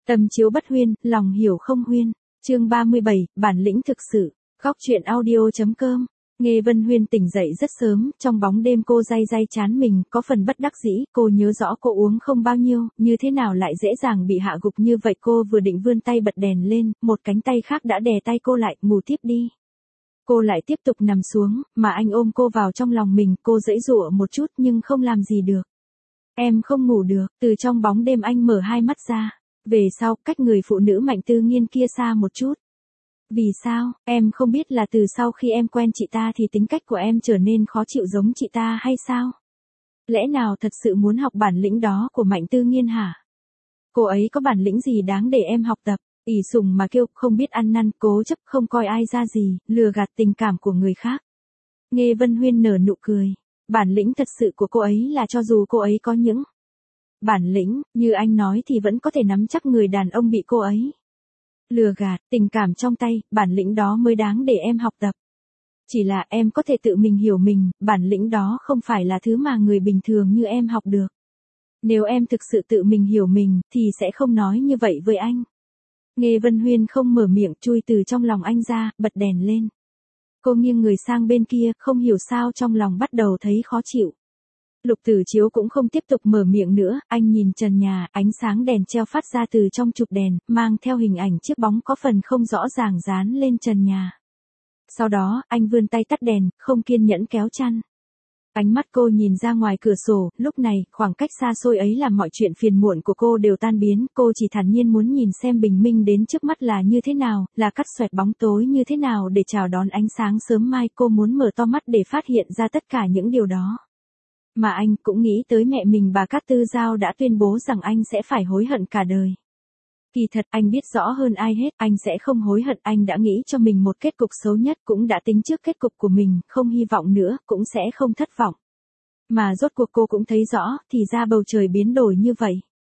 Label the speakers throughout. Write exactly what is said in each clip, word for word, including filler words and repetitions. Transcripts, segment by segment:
Speaker 1: Tâm chiếu bất huyên, lòng hiểu không huyên. Chương ba mươi bảy, bản lĩnh thực sự. Góc truyện audio.com. Nghe Vân Huyên tỉnh dậy rất sớm, trong bóng đêm cô day day chán mình, có phần bất đắc dĩ, cô nhớ rõ cô uống không bao nhiêu, như thế nào lại dễ dàng bị hạ gục như vậy. Cô vừa định vươn tay bật đèn lên, một cánh tay khác đã đè tay cô lại, ngủ tiếp đi. Cô lại tiếp tục nằm xuống, mà anh ôm cô vào trong lòng mình, cô giãy giụa một chút nhưng không làm gì được. Em không ngủ được, từ trong bóng đêm anh mở hai mắt ra. Về sau, cách người phụ nữ Mạnh Tư Nghiên kia xa một chút. Vì sao, em không biết là từ sau khi em quen chị ta thì tính cách của em trở nên khó chịu giống chị ta hay sao? Lẽ nào thật sự muốn học bản lĩnh đó của Mạnh Tư Nghiên hả? Cô ấy có bản lĩnh gì đáng để em học tập? Ỷ sùng mà kêu, không biết ăn năn, cố chấp không coi ai ra gì, lừa gạt tình cảm của người khác. Nghe Vân Huyên nở nụ cười. Bản lĩnh thật sự của cô ấy là cho dù cô ấy có những bản lĩnh, như anh nói thì vẫn có thể nắm chắc người đàn ông bị cô ấy lừa gạt, tình cảm trong tay, bản lĩnh đó mới đáng để em học tập. Chỉ là em có thể tự mình hiểu mình, bản lĩnh đó không phải là thứ mà người bình thường như em học được. Nếu em thực sự tự mình hiểu mình, thì sẽ không nói như vậy với anh. Nghe Vân Huyên không mở miệng, chui từ trong lòng anh ra, bật đèn lên. Cô nghiêng người sang bên kia, không hiểu sao trong lòng bắt đầu thấy khó chịu. Lục Tử Chiếu cũng không tiếp tục mở miệng nữa, anh nhìn trần nhà, ánh sáng đèn treo phát ra từ trong chụp đèn, mang theo hình ảnh chiếc bóng có phần không rõ ràng dán lên trần nhà. Sau đó, anh vươn tay tắt đèn, không kiên nhẫn kéo chăn. Ánh mắt cô nhìn ra ngoài cửa sổ, lúc này, khoảng cách xa xôi ấy làm mọi chuyện phiền muộn của cô đều tan biến, cô chỉ thản nhiên muốn nhìn xem bình minh đến trước mắt là như thế nào, là cắt xoẹt bóng tối như thế nào để chào đón ánh sáng sớm mai. Cô muốn mở to mắt để phát hiện ra tất cả những điều đó. Mà anh cũng nghĩ tới mẹ mình bà Cát Tư Giao đã tuyên bố rằng anh sẽ phải hối hận cả đời. Kỳ thật anh biết rõ hơn ai hết, anh sẽ không hối hận, anh đã nghĩ cho mình một kết cục xấu nhất, cũng đã tính trước kết cục của mình, không hy vọng nữa, cũng sẽ không thất vọng. Mà rốt cuộc cô cũng thấy rõ, thì ra bầu trời biến đổi như vậy.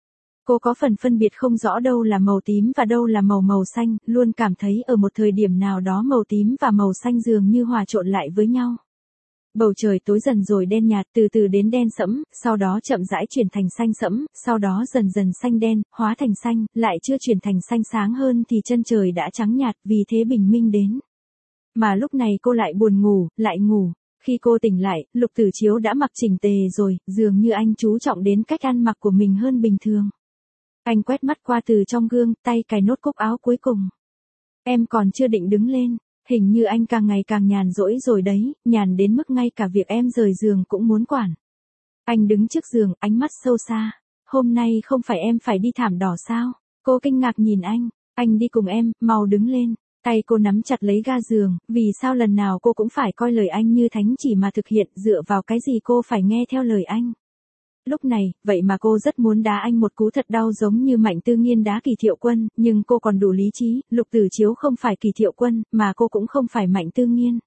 Speaker 1: Cô có phần phân biệt không rõ đâu là màu tím và đâu là màu màu xanh, luôn cảm thấy ở một thời điểm nào đó màu tím và màu xanh dường như hòa trộn lại với nhau. Bầu trời tối dần rồi đen nhạt, từ từ đến đen sẫm, sau đó chậm rãi chuyển thành xanh sẫm, sau đó dần dần xanh đen, hóa thành xanh, lại chưa chuyển thành xanh sáng hơn thì chân trời đã trắng nhạt, vì thế bình minh đến. Mà lúc này cô lại buồn ngủ, lại ngủ. Khi cô tỉnh lại, Lục Tử Chiếu đã mặc chỉnh tề rồi, dường như anh chú trọng đến cách ăn mặc của mình hơn bình thường. Anh quét mắt qua từ trong gương, tay cài nốt cúc áo cuối cùng. Em còn chưa định đứng lên. Hình như anh càng ngày càng nhàn rỗi rồi đấy, nhàn đến mức ngay cả việc em rời giường cũng muốn quản. Anh đứng trước giường, ánh mắt sâu xa. Hôm nay không phải em phải đi thảm đỏ sao? Cô kinh ngạc nhìn anh. Anh đi cùng em, mau đứng lên. Tay cô nắm chặt lấy ga giường, vì sao lần nào cô cũng phải coi lời anh như thánh chỉ mà thực hiện, dựa vào cái gì cô phải nghe theo lời anh. Lúc này, vậy mà cô rất muốn đá anh một cú thật đau giống như Mạnh Tư Nghiên đá Kỳ Thiệu Quân, nhưng cô còn đủ lý trí, Lục Tử Chiếu không phải Kỳ Thiệu Quân, mà cô cũng không phải Mạnh Tư Nghiên.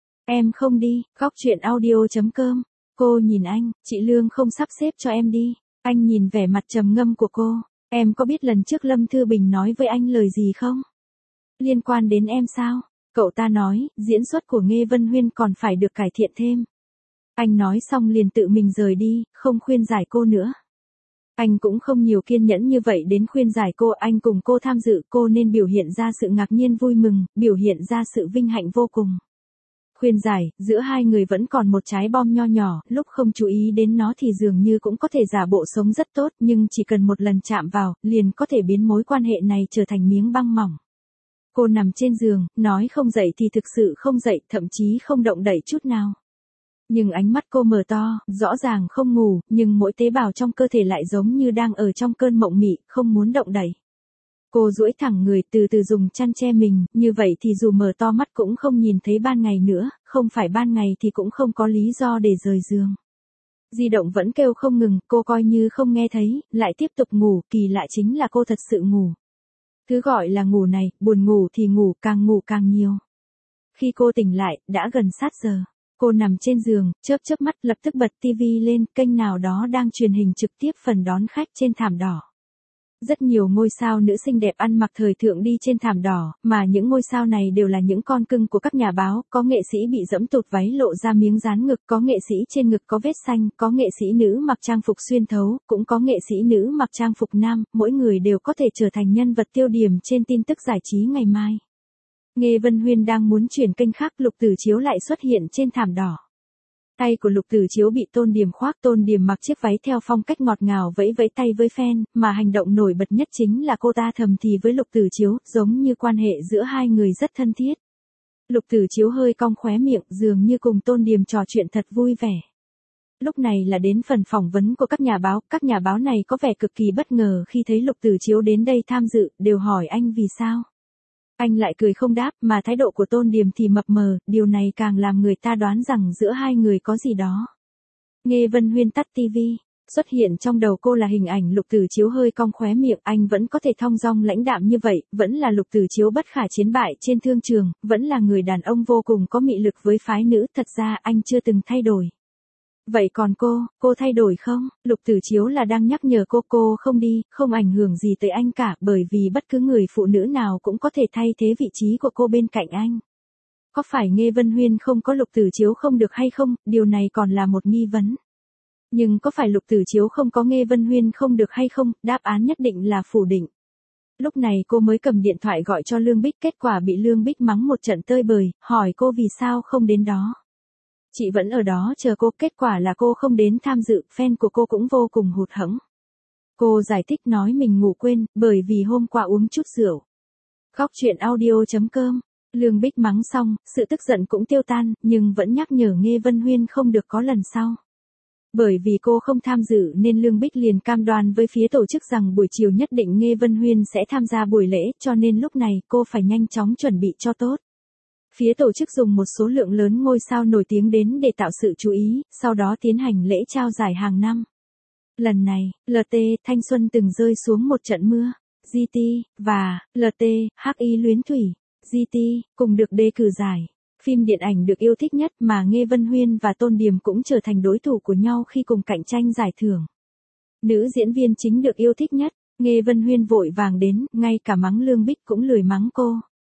Speaker 1: Em không đi, góc truyện audio.com. Cô nhìn anh, chị Lương không sắp xếp cho em đi. Anh nhìn vẻ mặt trầm ngâm của cô. Em có biết lần trước Lâm Thư Bình nói với anh lời gì không? Liên quan đến em sao? Cậu ta nói, diễn xuất của Nghe Vân Huyên còn phải được cải thiện thêm. Anh nói xong liền tự mình rời đi, không khuyên giải cô nữa. Anh cũng không nhiều kiên nhẫn như vậy đến khuyên giải cô, anh cùng cô tham dự, cô nên biểu hiện ra sự ngạc nhiên vui mừng, biểu hiện ra sự vinh hạnh vô cùng. Khuyên giải, giữa hai người vẫn còn một trái bom nho nhỏ, lúc không chú ý đến nó thì dường như cũng có thể giả bộ sống rất tốt, nhưng chỉ cần một lần chạm vào, liền có thể biến mối quan hệ này trở thành miếng băng mỏng. Cô nằm trên giường, nói không dậy thì thực sự không dậy, thậm chí không động đậy chút nào. Nhưng ánh mắt cô mở to, rõ ràng không ngủ, nhưng mỗi tế bào trong cơ thể lại giống như đang ở trong cơn mộng mị, không muốn động đậy. Cô duỗi thẳng người, từ từ dùng chăn che mình, như vậy thì dù mở to mắt cũng không nhìn thấy ban ngày nữa, không phải ban ngày thì cũng không có lý do để rời giường. Di động vẫn kêu không ngừng, cô coi như không nghe thấy, lại tiếp tục ngủ, kỳ lạ chính là cô thật sự ngủ. Thứ gọi là ngủ này, buồn ngủ thì ngủ, càng ngủ càng nhiều. Khi cô tỉnh lại, đã gần sát giờ. Cô nằm trên giường, chớp chớp mắt, lập tức bật tivi lên, kênh nào đó đang truyền hình trực tiếp phần đón khách trên thảm đỏ. Rất nhiều ngôi sao nữ xinh đẹp ăn mặc thời thượng đi trên thảm đỏ, mà những ngôi sao này đều là những con cưng của các nhà báo, có nghệ sĩ bị giẫm tụt váy lộ ra miếng dán ngực, có nghệ sĩ trên ngực có vết xanh, có nghệ sĩ nữ mặc trang phục xuyên thấu, cũng có nghệ sĩ nữ mặc trang phục nam, mỗi người đều có thể trở thành nhân vật tiêu điểm trên tin tức giải trí ngày mai. Nghe Vân Huyên đang muốn chuyển kênh khác, Lục Tử Chiếu lại xuất hiện trên thảm đỏ. Tay của Lục Tử Chiếu bị Tôn Điềm khoác, Tôn Điềm mặc chiếc váy theo phong cách ngọt ngào vẫy vẫy tay với fan, mà hành động nổi bật nhất chính là cô ta thầm thì với Lục Tử Chiếu, giống như quan hệ giữa hai người rất thân thiết. Lục Tử Chiếu hơi cong khóe miệng, dường như cùng Tôn Điềm trò chuyện thật vui vẻ. Lúc này là đến phần phỏng vấn của các nhà báo, các nhà báo này có vẻ cực kỳ bất ngờ khi thấy Lục Tử Chiếu đến đây tham dự, đều hỏi anh vì sao. Anh lại cười không đáp, mà thái độ của Tôn Điềm thì mập mờ, điều này càng làm người ta đoán rằng giữa hai người có gì đó. Nghe Vân Huyên tắt tivi, xuất hiện trong đầu cô là hình ảnh Lục Tử Chiếu hơi cong khóe miệng, anh vẫn có thể thong dong lãnh đạm như vậy, vẫn là Lục Tử Chiếu bất khả chiến bại trên thương trường, vẫn là người đàn ông vô cùng có mị lực với phái nữ, thật ra anh chưa từng thay đổi. Vậy còn cô, cô thay đổi không? Lục Tử Chiếu là đang nhắc nhở cô, cô không đi, không ảnh hưởng gì tới anh cả, bởi vì bất cứ người phụ nữ nào cũng có thể thay thế vị trí của cô bên cạnh anh. Có phải Nghe Vân Huyên không có Lục Tử Chiếu không được hay không, điều này còn là một nghi vấn. Nhưng có phải Lục Tử Chiếu không có Nghe Vân Huyên không được hay không, đáp án nhất định là phủ định. Lúc này cô mới cầm điện thoại gọi cho Lương Bích, kết quả bị Lương Bích mắng một trận tơi bời, hỏi cô vì sao không đến đó. Chị vẫn ở đó chờ cô, kết quả là cô không đến tham dự, fan của cô cũng vô cùng hụt hẫng. Cô giải thích nói mình ngủ quên, bởi vì hôm qua uống chút rượu. Góc truyện audio chấm com, Lương Bích mắng xong, sự tức giận cũng tiêu tan, nhưng vẫn nhắc nhở Nghe Vân Huyên không được có lần sau. Bởi vì cô không tham dự nên Lương Bích liền cam đoan với phía tổ chức rằng buổi chiều nhất định Nghe Vân Huyên sẽ tham gia buổi lễ, cho nên lúc này cô phải nhanh chóng chuẩn bị cho tốt. Phía tổ chức dùng một số lượng lớn ngôi sao nổi tiếng đến để tạo sự chú ý, sau đó tiến hành lễ trao giải hàng năm. Lần này, lờ tê Thanh Xuân từng rơi xuống một trận mưa. giê tê và lờ tê hát i Luyến Thủy, giê tê cùng được đề cử giải phim điện ảnh được yêu thích nhất, mà Nghe Vân Huyên và Tôn Điềm cũng trở thành đối thủ của nhau khi cùng cạnh tranh giải thưởng. Nữ diễn viên chính được yêu thích nhất, Nghe Vân Huyên vội vàng đến, ngay cả mắng Lương Bích cũng lười mắng cô.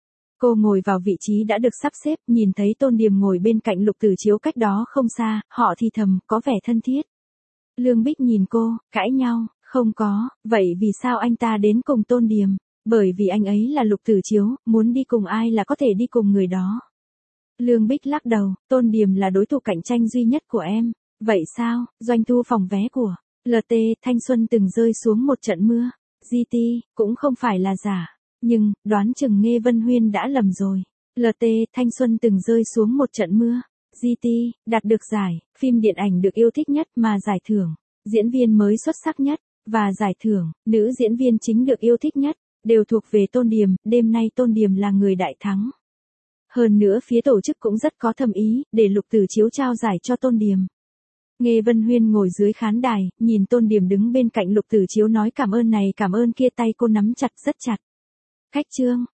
Speaker 1: Cô ngồi vào vị trí đã được sắp xếp, nhìn thấy Tôn Điềm ngồi bên cạnh Lục Tử Chiếu cách đó không xa, họ thì thầm, có vẻ thân thiết. Lương Bích nhìn cô, cãi nhau, không có, vậy vì sao anh ta đến cùng Tôn Điềm? Bởi vì anh ấy là Lục Tử Chiếu, muốn đi cùng ai là có thể đi cùng người đó. Lương Bích lắc đầu, Tôn Điềm là đối thủ cạnh tranh duy nhất của em. Vậy sao, doanh thu phòng vé của lờ tê Thanh Xuân từng rơi xuống một trận mưa. giê tê cũng không phải là giả. Nhưng, đoán chừng Nghe Vân Huyên đã lầm rồi. lờ tê Thanh Xuân từng rơi xuống một trận mưa. giê tê đạt được giải phim điện ảnh được yêu thích nhất, mà giải thưởng diễn viên mới xuất sắc nhất và giải thưởng nữ diễn viên chính được yêu thích nhất đều thuộc về Tôn Điềm. Đêm nay Tôn Điềm là người đại thắng. Hơn nữa phía tổ chức cũng rất có thâm ý để Lục Tử Chiếu trao giải cho Tôn Điềm. Nghe Vân Huyên ngồi dưới khán đài, nhìn Tôn Điềm đứng bên cạnh Lục Tử Chiếu nói cảm ơn này cảm ơn kia, tay cô nắm chặt rất chặt. Khách trương,